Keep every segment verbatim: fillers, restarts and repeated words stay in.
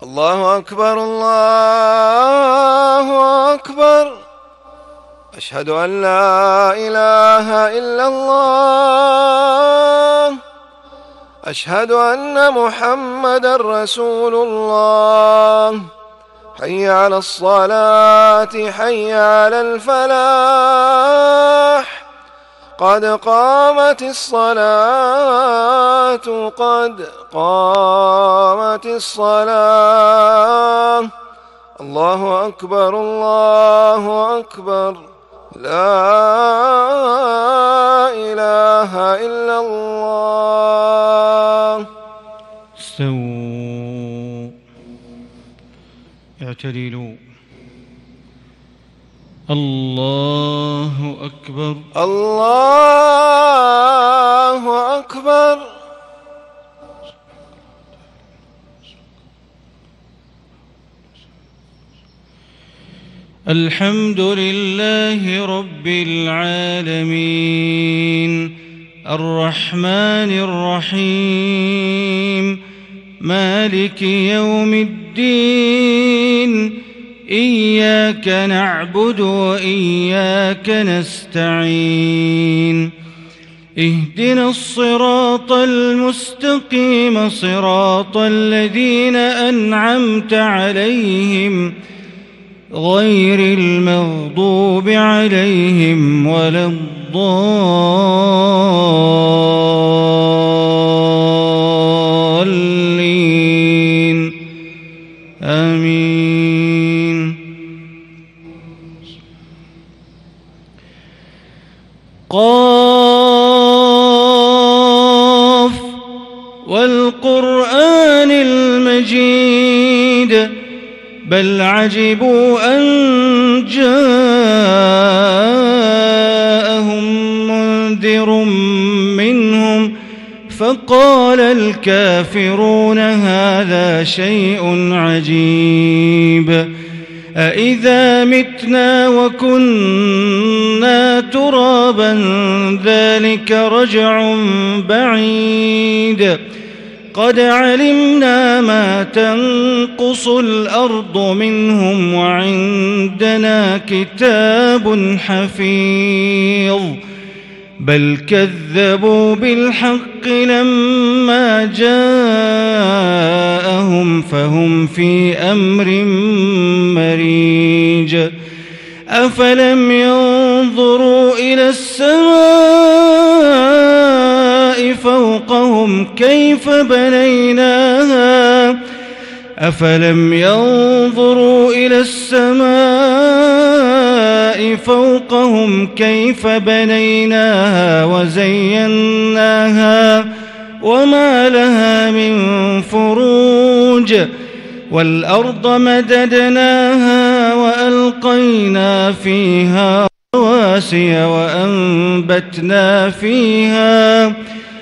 الله أكبر الله أكبر. أشهد أن لا إله إلا الله. أشهد أن محمدًا رسول الله. حي على الصلاة حي على الفلاح. قد قامت الصلاة قد قامت الصلاة. الله أكبر الله أكبر. لا إله إلا الله. استووا اعتدلوا. الله أكبر الله أكبر. الحمد لله رب العالمين الرحمن الرحيم مالك يوم الدين إياك نعبد وإياك نستعين اهدنا الصراط المستقيم صراط الذين أنعمت عليهم غير المغضوب عليهم ولا الضالين آمين. قاف والقرآن المجيد بل عجبوا أن جاءهم منذر منهم فقال الكافرون هذا شيء عجيب أإذا متنا وكنا ترابا ذلك رجع بعيد قد علمنا ما تنقص الأرض منهم وعندنا كتاب حفيظ بل كذبوا بالحق لما جاءهم فهم في أمر مريج أفلم ينظروا إلى السماء فوقهم كيف بنيناها أفلم ينظروا إلى السماء فوقهم كيف بنيناها وزيناها وما لها من فروج والأرض مددناها وألقينا فيها رواسي وأنبتنا فيها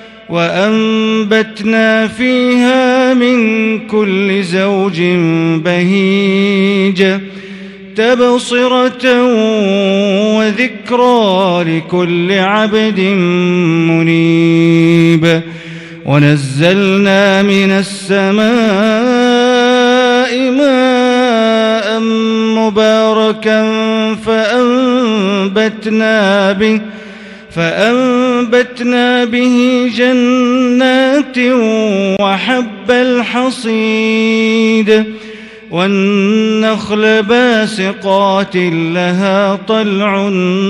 وأنبتنا فيها من كل زوج بهيج تبصرة وذكرى لكل عبد منيب ونزلنا من السماء ماء مباركا فأنبتنا به فأنبتنا به جنات وحب الحصيد والنخل باسقات لها طلع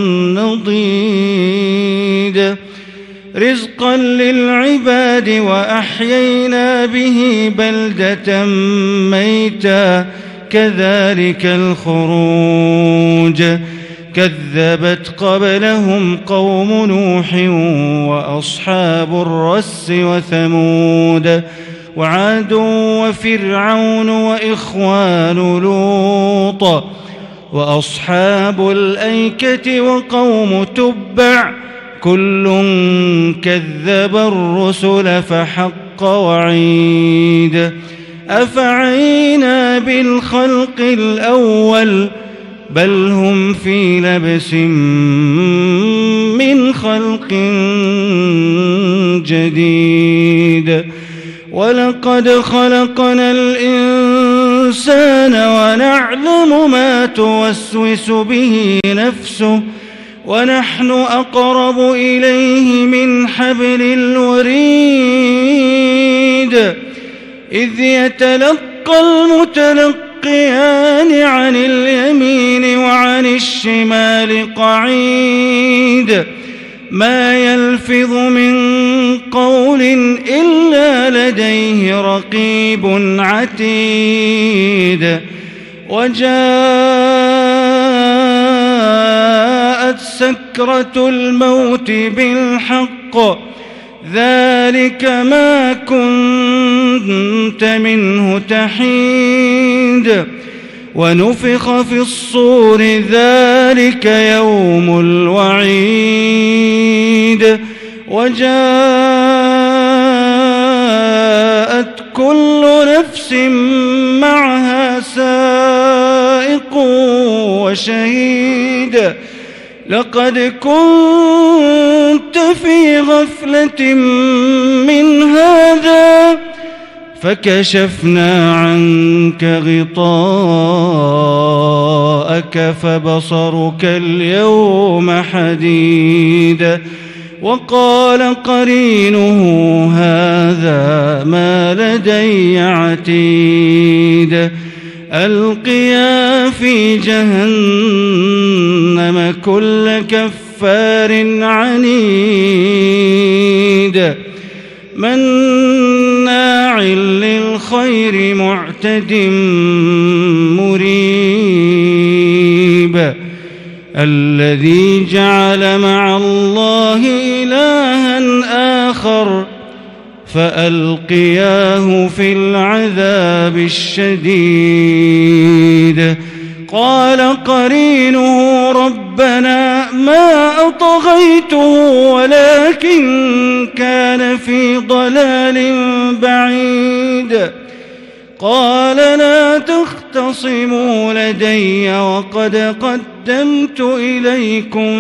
نضيد رزقا للعباد وأحيينا به بلدة ميتا كذلك الخروج كذبت قبلهم قوم نوح وأصحاب الرس وثمود وعاد وفرعون وإخوان لوط وأصحاب الأيكة وقوم تبع كل كذب الرسل فحق وعيد أفعينا بالخلق الأول بل هم في لبس من خلق جديد ولقد خلقنا الإنسان الإنسان ونعلم ما توسوس به نفسه ونحن أقرب إليه من حبل الوريد إذ يتلقى المتلقيان عن اليمين وعن الشمال قعيد ما يلفظ من قول إلا لديه رقيب عتيد وجاءت سكرة الموت بالحق ذلك ما كنت منه تحيد ونفخ في الصور ذلك يوم الوعيد وجاءت كل نفس معها سائق وشهيد لقد كنت في غفلة من هذا فكشفنا عنك غطاءك فبصرك اليوم حديد وقال قرينه هذا ما لدي عتيد ألقيا في جهنم كل كفار عنيد مناع للخير معتد مريب الذي جعل مع الله إلها آخر فألقياه في العذاب الشديد قال قرينه ربنا ما أطغيته ولكن كان في ضلال بعيد قال لا تختصموا لدي وقد قدمت إليكم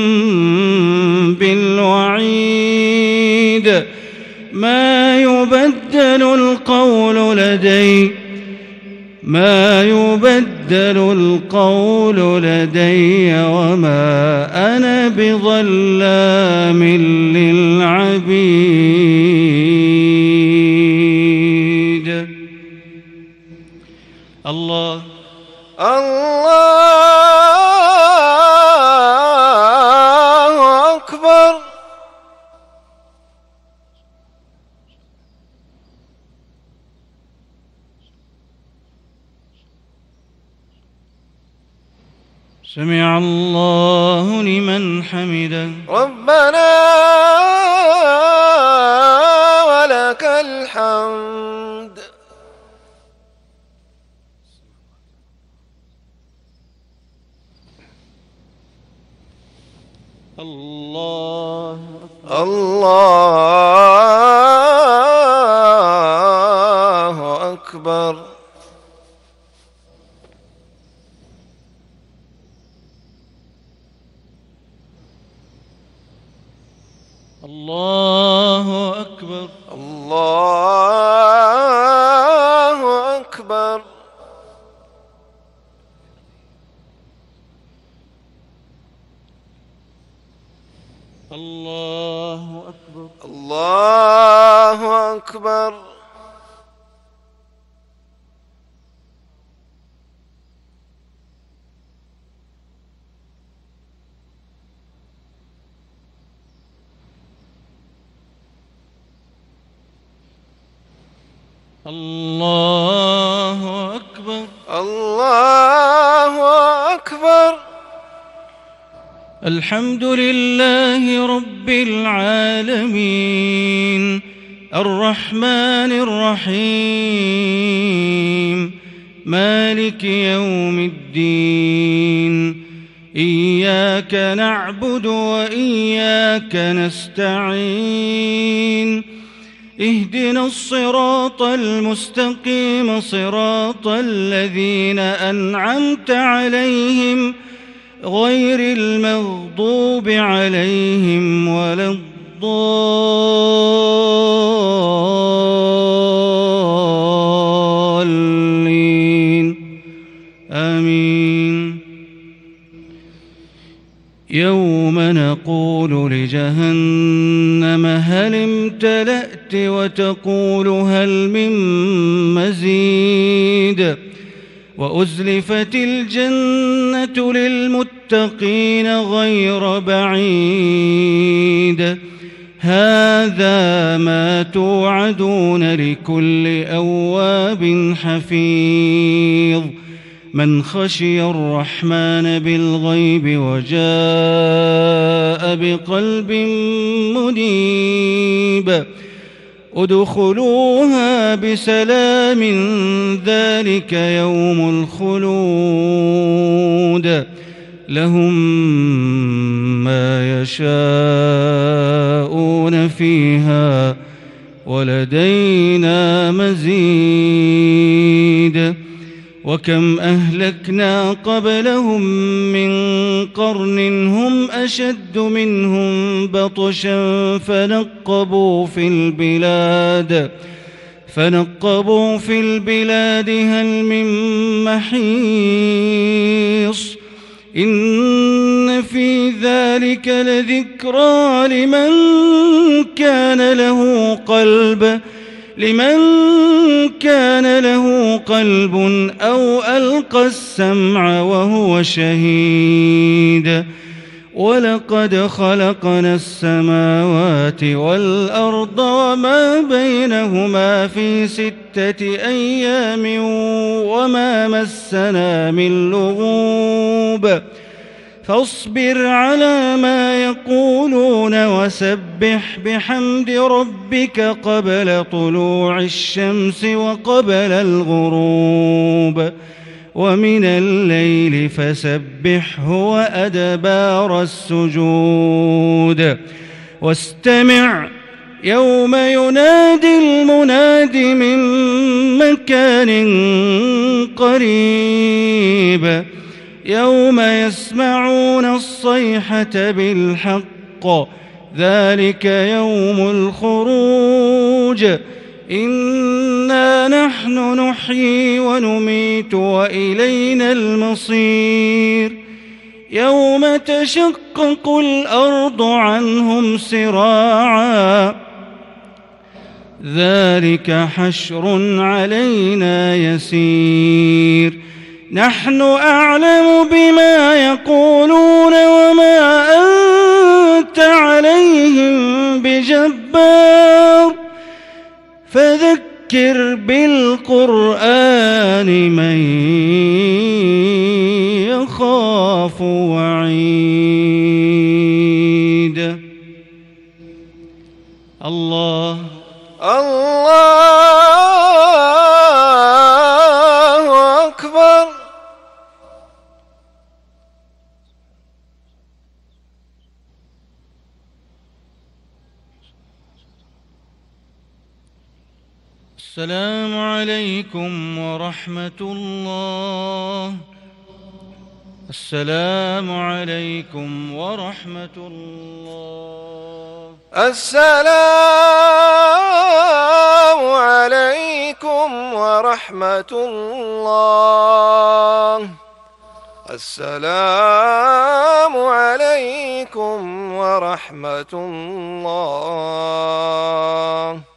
بالوعيد ما يبدل القول لدي ما يبدل القول لدي وما أنا بظلام للعبيد. الله الله أكبر. سمع الله لمن حمده ربنا ولك الحمد. الله الله أكبر. الله أكبر. الله أكبر. الله أكبر. الله أكبر. الله أكبر. الله أكبر. الحمد لله رب العالمين الرحمن الرحيم مالك يوم الدين إياك نعبد وإياك نستعين اهدنا الصراط المستقيم صراط الذين أنعمت عليهم غير المغضوب عليهم ولا الضالين يقول لجهنم هل امتلأت وتقول هل من مزيد وأزلفت الجنة للمتقين غير بعيد هذا ما توعدون لكل أواب حفيظ من خشي الرحمن بالغيب وجاء بقلب منيب ادخلوها بسلام ذلك يوم الخلود لهم ما يشاءون فيها ولدينا مزيد وكم أهلكنا قبلهم من قرن هم أشد منهم بطشا فنقبوا في البلاد فنقبوا في البلاد هل من محيص إن في ذلك لذكرى لمن كان له قلب لمن كان له قلب أو ألقى السمع وهو شهيد ولقد خلقنا السماوات والأرض وما بينهما في ستة أيام وما مسنا من لغوب فاصبر على ما يقولون وسبح بحمد ربك قبل طلوع الشمس وقبل الغروب ومن الليل فسبحه وأدبار السجود واستمع يوم ينادي المناد من مكان قريب يوم يسمعون الصيحة بالحق ذلك يوم الخروج إنا نحن نحيي ونميت وإلينا المصير يوم تشقق الأرض عنهم سراعا ذلك حشر علينا يسير نحن أعلم بما يقولون وما أنت عليهم بجبار فذكر بالقرآن من يخاف وعيد الله الله أكبر السلام عليكم ورحمة الله السلام عليكم ورحمة الله السلام عليكم ورحمة الله السلام عليكم ورحمة الله